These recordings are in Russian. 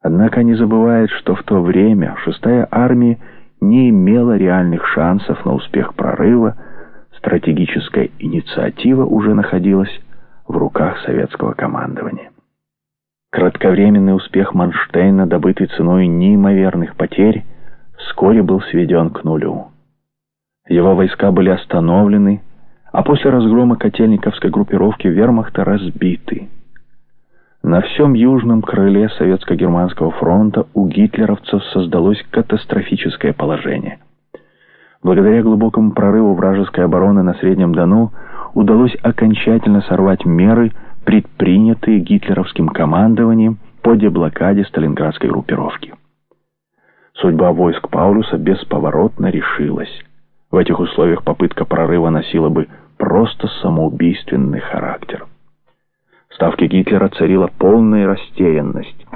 Однако не забывает, что в то время 6-я армия не имела реальных шансов на успех прорыва, стратегическая инициатива уже находилась в руках советского командования. Кратковременный успех Манштейна, добытый ценой неимоверных потерь, вскоре был сведен к нулю. Его войска были остановлены, а после разгрома котельниковской группировки вермахта разбиты. На всем южном крыле Советско-Германского фронта у гитлеровцев создалось катастрофическое положение. Благодаря глубокому прорыву вражеской обороны на Среднем Дону удалось окончательно сорвать меры, предпринятые гитлеровским командованием по деблокаде сталинградской группировки. Судьба войск Паулюса бесповоротно решилась. В этих условиях попытка прорыва носила бы просто самоубийственный характер. В Ставке Гитлера царила полная растерянность.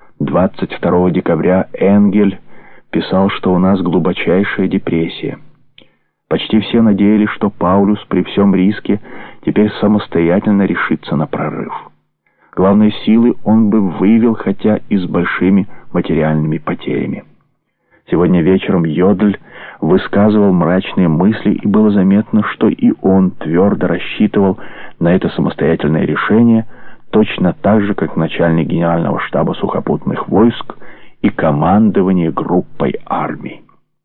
22 декабря Энгель писал, что у нас глубочайшая депрессия. Почти все надеялись, что Паулюс при всем риске теперь самостоятельно решится на прорыв. Главные силы он бы вывел, хотя и с большими материальными потерями. Сегодня вечером Йодль высказывал мрачные мысли, и было заметно, что и он твердо рассчитывал на это самостоятельное решение, точно так же, как начальник генерального штаба сухопутных войск и командование группой армий.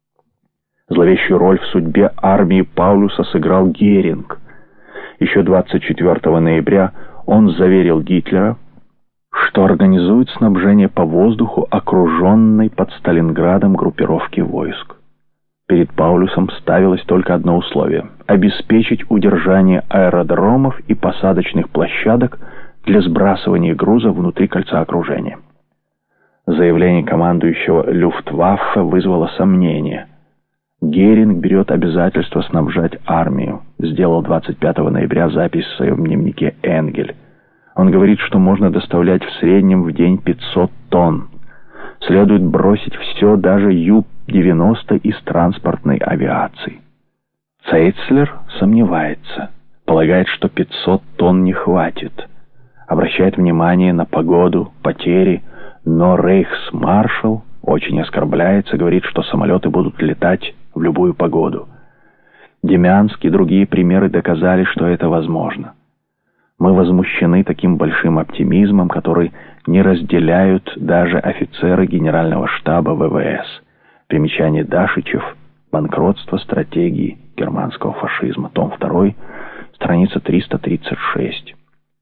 Зловещую роль в судьбе армии Паулюса сыграл Геринг. Еще 24 ноября он заверил Гитлера, что организует снабжение по воздуху окруженной под Сталинградом группировки войск. Перед Паулюсом ставилось только одно условие – обеспечить удержание аэродромов и посадочных площадок для сбрасывания груза внутри кольца окружения. Заявление командующего Люфтваффе вызвало сомнения. Геринг берет обязательство снабжать армию, сделал 25 ноября запись в своем дневнике Энгель. Он говорит, что можно доставлять в среднем в день 500 тонн. Следует бросить все, даже Ю-90 из транспортной авиации. Цейцлер сомневается, полагает, что 500 тонн не хватит. Обращает внимание на погоду, потери, но рейхсмаршал очень оскорбляется, говорит, что самолеты будут летать в любую погоду. Демянск и другие примеры доказали, что это возможно. Мы возмущены таким большим оптимизмом, который не разделяют даже офицеры Генерального штаба ВВС. Примечание Дашичев «Банкротство стратегии германского фашизма», том 2, страница 336.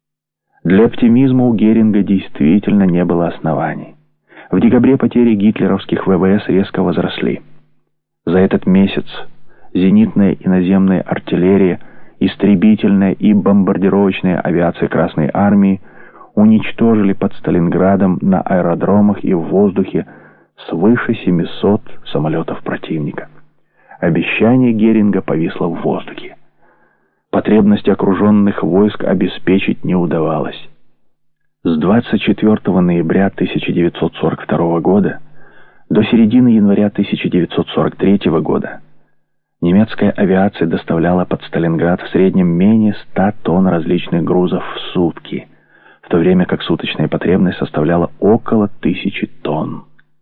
Для оптимизма у Геринга действительно не было оснований. В декабре потери гитлеровских ВВС резко возросли. За этот месяц зенитная и наземная артиллерия, истребительная и бомбардировочная авиация Красной Армии уничтожили под Сталинградом на аэродромах и в воздухе свыше 700 самолетов противника. Обещание Геринга повисло в воздухе. Потребности окруженных войск обеспечить не удавалось. С 24 ноября 1942 года до середины января 1943 года немецкая авиация доставляла под Сталинград в среднем менее 100 тонн различных грузов в сутки, в то время как суточная потребность составляла около 1000 тонн.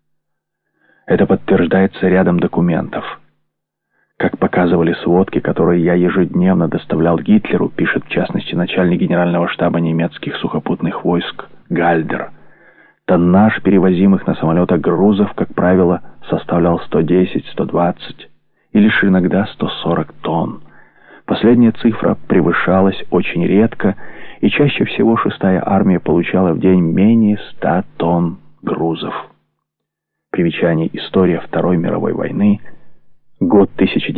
Это подтверждается рядом документов. Как показывали сводки, которые я ежедневно доставлял Гитлеру, пишет в частности начальник генерального штаба немецких сухопутных войск Гальдер, тоннаж перевозимых на самолетах грузов, как правило, составлял 110, 120 и лишь иногда 140 тонн. Последняя цифра превышалась очень редко, и чаще всего 6-я армия получала в день менее 100 тонн грузов. Примечание: история Второй мировой войны, год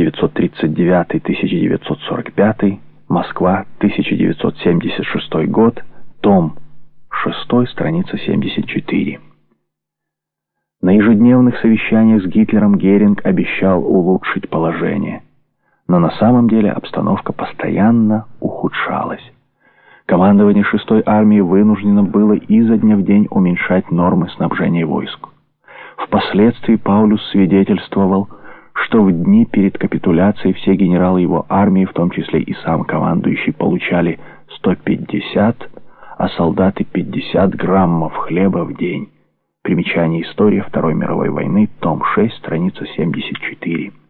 1939-1945, Москва, 1976 год, том 6, страница 74. На ежедневных совещаниях с Гитлером Геринг обещал улучшить положение, но на самом деле обстановка постоянно ухудшалась. Командование 6-й армии вынуждено было изо дня в день уменьшать нормы снабжения войск. Впоследствии Паулюс свидетельствовал, что в дни перед капитуляцией все генералы его армии, в том числе и сам командующий, получали 150, а солдаты 50 граммов хлеба в день. Примечание «История Второй мировой войны», том 6, страница 74.